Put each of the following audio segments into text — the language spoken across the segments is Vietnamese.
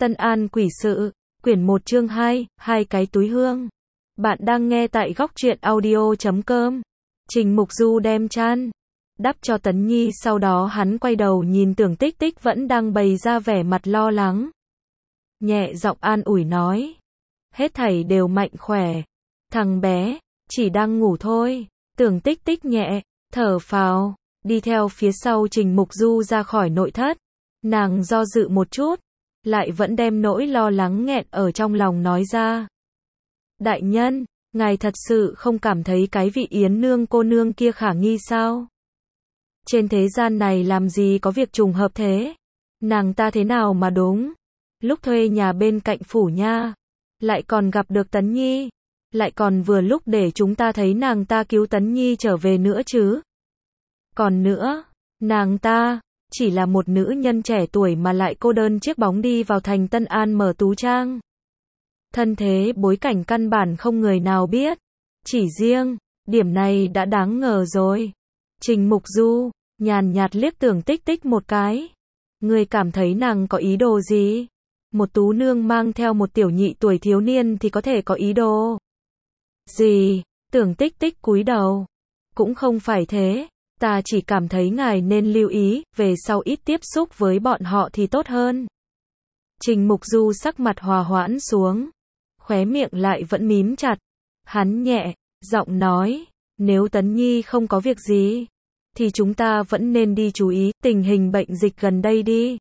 Tân An quỷ sự, quyển 1 chương 2, hai cái túi hương. Bạn đang nghe tại góc truyện audio.com. Trình Mục Du đem chăn đắp cho Tấn Nhi, sau đó hắn quay đầu nhìn Tưởng Tích Tích vẫn đang bày ra vẻ mặt lo lắng. Nhẹ giọng an ủi nói. Hết thảy đều mạnh khỏe. Thằng bé, chỉ đang ngủ thôi. Tưởng Tích Tích nhẹ, thở phào, đi theo phía sau Trình Mục Du ra khỏi nội thất. Nàng do dự một chút, lại vẫn đem nỗi lo lắng nghẹn ở trong lòng nói ra. Đại nhân, ngài thật sự không cảm thấy cái vị Yến nương cô nương kia khả nghi sao? Trên thế gian này làm gì có việc trùng hợp thế? Nàng ta thế nào mà đúng? Lúc thuê nhà bên cạnh phủ nha, lại còn gặp được Tấn Nhi, lại còn vừa lúc để chúng ta thấy nàng ta cứu Tấn Nhi trở về nữa chứ. Còn nữa, nàng ta chỉ là một nữ nhân trẻ tuổi mà lại cô đơn chiếc bóng đi vào thành Tân An mở tú trang. Thân thế bối cảnh căn bản không người nào biết. Chỉ riêng điểm này đã đáng ngờ rồi. Trình Mục Du nhàn nhạt liếc Tưởng Tích Tích một cái. Ngươi cảm thấy nàng có ý đồ gì? Một tú nương mang theo một tiểu nhị tuổi thiếu niên thì có thể có ý đồ gì? Tưởng Tích Tích cúi đầu. Cũng không phải thế. Ta chỉ cảm thấy ngài nên lưu ý, về sau ít tiếp xúc với bọn họ thì tốt hơn. Trình Mục Du sắc mặt hòa hoãn xuống, khóe miệng lại vẫn mím chặt. Hắn nhẹ giọng nói, nếu Tấn Nhi không có việc gì, thì chúng ta vẫn nên đi chú ý tình hình bệnh dịch gần đây đi.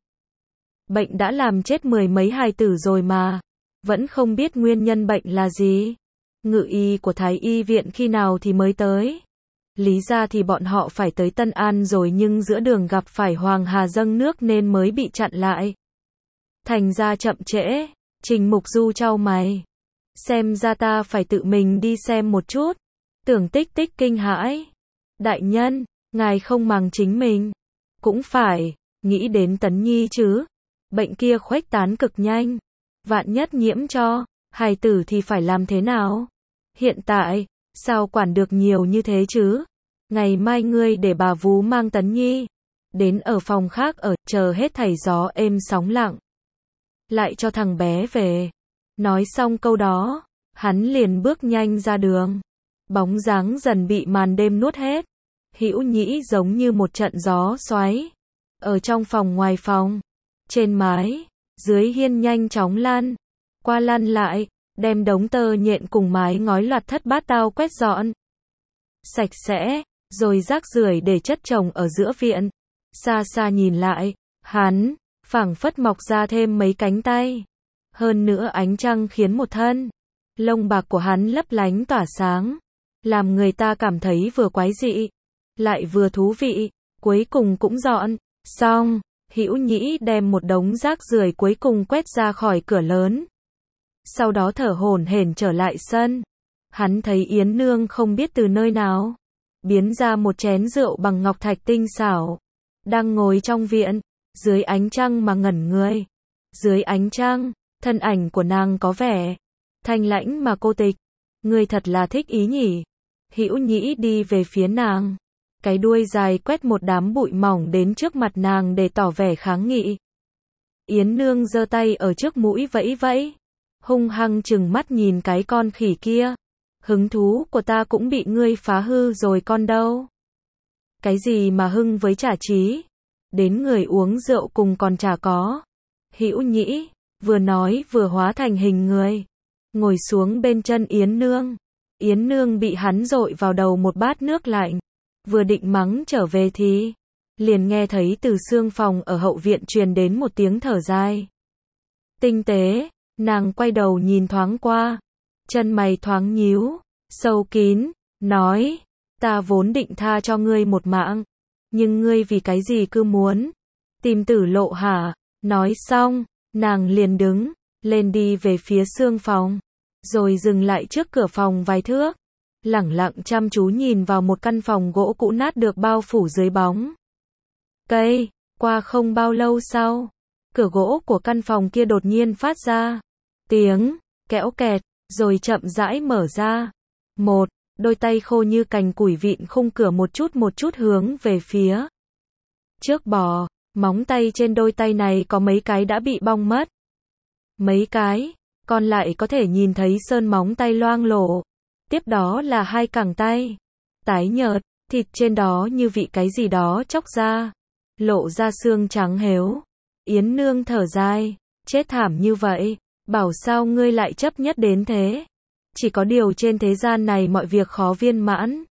Bệnh đã làm chết mười mấy hài tử rồi mà, vẫn không biết nguyên nhân bệnh là gì. Ngự y của Thái y viện khi nào thì mới tới? Lý ra thì bọn họ phải tới Tân An rồi, nhưng giữa đường gặp phải Hoàng Hà dâng nước nên mới bị chặn lại. Thành ra chậm trễ. Trình Mục Du chau mày. Xem ra ta phải tự mình đi xem một chút. Tưởng Tích Tích kinh hãi. Đại nhân, ngài không màng chính mình. Cũng phải, nghĩ đến Tấn Nhi chứ. Bệnh kia khuếch tán cực nhanh. Vạn nhất nhiễm cho hài tử thì phải làm thế nào? Hiện tại, sao quản được nhiều như thế chứ? Ngày mai ngươi để bà vú mang Tấn Nhi đến ở phòng khác ở, chờ hết thảy gió êm sóng lặng, lại cho thằng bé về. Nói xong câu đó, hắn liền bước nhanh ra đường. Bóng dáng dần bị màn đêm nuốt hết. Hữu Nhĩ giống như một trận gió xoáy. Ở trong phòng, ngoài phòng, trên mái, dưới hiên nhanh chóng lan qua lăn lại, đem đống tơ nhện cùng mái ngói loạt thất bát tao quét dọn sạch sẽ, rồi rác rưởi để chất chồng ở giữa viện. Xa xa nhìn lại, hắn phảng phất mọc ra thêm mấy cánh tay. Hơn nữa ánh trăng khiến một thân lông bạc của hắn lấp lánh tỏa sáng, làm người ta cảm thấy vừa quái dị, lại vừa thú vị. Cuối cùng cũng dọn xong, Hữu Nhĩ đem một đống rác rưởi cuối cùng quét ra khỏi cửa lớn. Sau đó thở hổn hển trở lại sân. Hắn thấy Yến nương không biết từ nơi nào biến ra một chén rượu bằng ngọc thạch tinh xảo, đang ngồi trong viện, dưới ánh trăng mà ngẩn người. Dưới ánh trăng, thân ảnh của nàng có vẻ thanh lãnh mà cô tịch. Ngươi thật là thích ý nhỉ? Hữu Nhĩ đi về phía nàng, cái đuôi dài quét một đám bụi mỏng đến trước mặt nàng để tỏ vẻ kháng nghị. Yến nương giơ tay ở trước mũi vẫy vẫy, hung hăng trừng mắt nhìn cái con khỉ kia. Hứng thú của ta cũng bị ngươi phá hư rồi con đâu. Cái gì mà hưng với trả trí? Đến người uống rượu cùng còn chả có. Hữu Nhĩ vừa nói vừa hóa thành hình người, ngồi xuống bên chân Yến nương. Yến nương bị hắn dội vào đầu một bát nước lạnh. Vừa định mắng trở về thì liền nghe thấy từ xương phòng ở hậu viện truyền đến một tiếng thở dài tinh tế. Nàng quay đầu nhìn thoáng qua, chân mày thoáng nhíu sâu kín, nói, ta vốn định tha cho ngươi một mạng, nhưng ngươi vì cái gì cứ muốn tìm tử lộ hả? Nói xong, nàng liền đứng lên đi về phía xương phòng, rồi dừng lại trước cửa phòng vài thước, lẳng lặng chăm chú nhìn vào một căn phòng gỗ cũ nát được bao phủ dưới bóng cây. Qua không bao lâu sau, cửa gỗ của căn phòng kia đột nhiên phát ra tiếng kẽo kẹt, rồi chậm rãi mở ra. Một đôi tay khô như cành củi vịn khung cửa một chút hướng về phía trước bò. Móng tay trên đôi tay này có mấy cái đã bị bong mất. mấy cái, còn lại có thể nhìn thấy sơn móng tay loang lổ. Tiếp đó là hai cẳng tay, tái nhợt, thịt trên đó như vị cái gì đó chóc ra, lộ ra xương trắng héo. Yến Nương thở dài, chết thảm như vậy, bảo sao ngươi lại chấp nhất đến thế. Chỉ có điều trên thế gian này mọi việc khó viên mãn.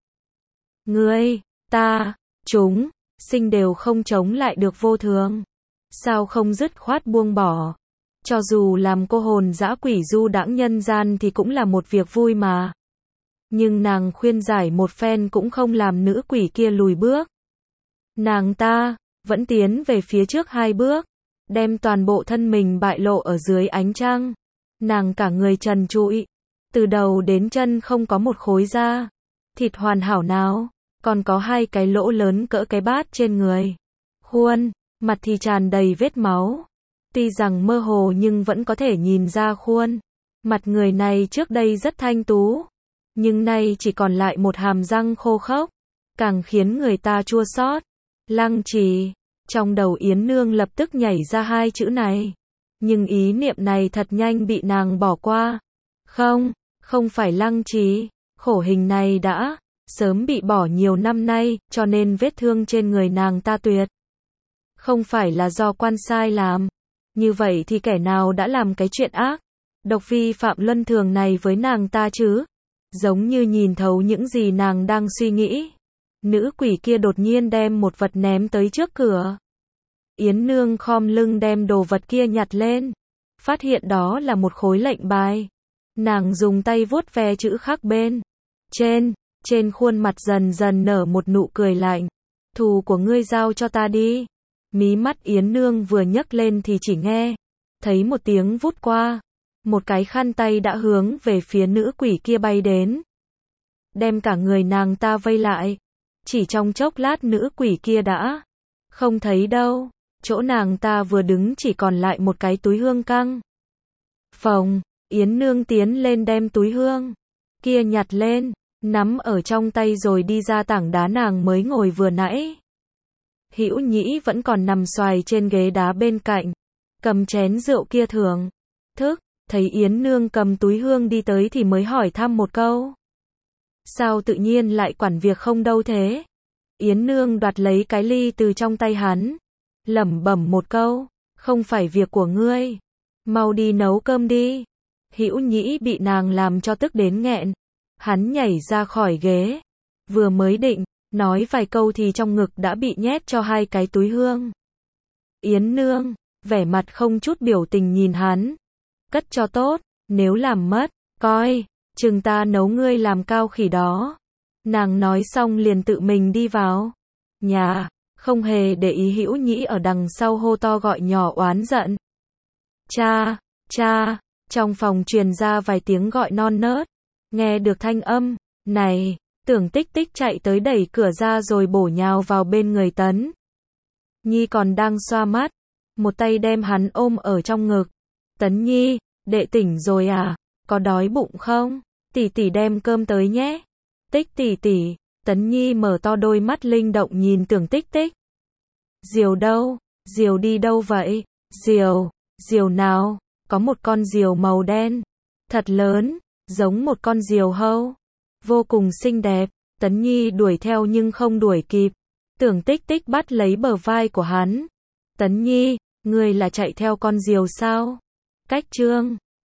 Ngươi, ta, chúng, sinh đều không chống lại được vô thường. Sao không dứt khoát buông bỏ? Cho dù làm cô hồn dã quỷ du đãng nhân gian thì cũng là một việc vui mà. Nhưng nàng khuyên giải một phen cũng không làm nữ quỷ kia lùi bước. Nàng ta vẫn tiến về phía trước 2 bước, đem toàn bộ thân mình bại lộ ở dưới ánh trăng. Nàng cả người trần trụi, từ đầu đến chân không có một khối da thịt hoàn hảo nào, còn có 2 cái lỗ lớn cỡ cái bát trên người. Khuôn mặt thì tràn đầy vết máu. Tuy rằng mơ hồ nhưng vẫn có thể nhìn ra khuôn mặt người này trước đây rất thanh tú, nhưng nay chỉ còn lại một hàm răng khô khốc, càng khiến người ta chua xót. Lăng Trì, trong đầu Yến Nương lập tức nhảy ra 2 chữ này, nhưng ý niệm này thật nhanh bị nàng bỏ qua. Không phải Lăng Trì, khổ hình này đã sớm bị bỏ nhiều năm nay, cho nên vết thương trên người nàng ta tuyệt không phải là do quan sai làm. Như vậy thì kẻ nào đã làm cái chuyện ác độc vi phạm luân thường này với nàng ta chứ? Giống như nhìn thấu những gì nàng đang suy nghĩ, nữ quỷ kia đột nhiên đem một vật ném tới trước cửa. Yến Nương khom lưng đem đồ vật kia nhặt lên, phát hiện đó là một khối lệnh bài. Nàng dùng tay vuốt ve chữ khắc bên trên khuôn mặt dần dần nở một nụ cười lạnh. Thù của ngươi giao cho ta đi. Mí mắt Yến Nương vừa nhấc lên thì chỉ nghe thấy một tiếng vút qua, một cái khăn tay đã hướng về phía nữ quỷ kia bay đến, đem cả người nàng ta vây lại. Chỉ trong chốc lát nữ quỷ kia đã không thấy đâu, chỗ nàng ta vừa đứng chỉ còn lại một cái túi hương căng phồng. Yến Nương tiến lên đem túi hương kia nhặt lên, nắm ở trong tay rồi đi ra tảng đá nàng mới ngồi vừa nãy. Hữu Nhĩ vẫn còn nằm xoài trên ghế đá bên cạnh, cầm chén rượu kia thưởng thức, thấy Yến Nương cầm túi hương đi tới thì mới hỏi thăm một câu. Sao tự nhiên lại quản việc không đâu thế? Yến Nương đoạt lấy cái ly từ trong tay hắn, lẩm bẩm một câu, không phải việc của ngươi, mau đi nấu cơm đi. Hữu Nhĩ bị nàng làm cho tức đến nghẹn, hắn nhảy ra khỏi ghế, vừa mới định nói vài câu thì trong ngực đã bị nhét cho 2 cái túi hương. Yến Nương vẻ mặt không chút biểu tình nhìn hắn, cất cho tốt, nếu làm mất, coi chừng ta nấu ngươi làm cao khỉ đó. Nàng nói xong liền tự mình đi vào nhà, không hề để ý Hữu Nhĩ ở đằng sau hô to gọi nhỏ oán giận. Cha, trong phòng truyền ra vài tiếng gọi non nớt. Nghe được thanh âm này, Tưởng Tích Tích chạy tới đẩy cửa ra rồi bổ nhào vào bên người Tấn Nhi còn đang xoa mắt, một tay đem hắn ôm ở trong ngực. Tấn Nhi, đệ tỉnh rồi à? Có đói bụng không? Tỷ tỷ đem cơm tới nhé. Tích tỷ tỷ. Tấn Nhi mở to đôi mắt linh động nhìn Tưởng Tích Tích. Diều đâu? Diều đi đâu vậy? Diều nào? Có một con diều màu đen, thật lớn, giống một con diều hâu, vô cùng xinh đẹp. Tấn Nhi đuổi theo nhưng không đuổi kịp. Tưởng Tích Tích bắt lấy bờ vai của hắn. Tấn Nhi, ngươi là chạy theo con diều sao? Cách chương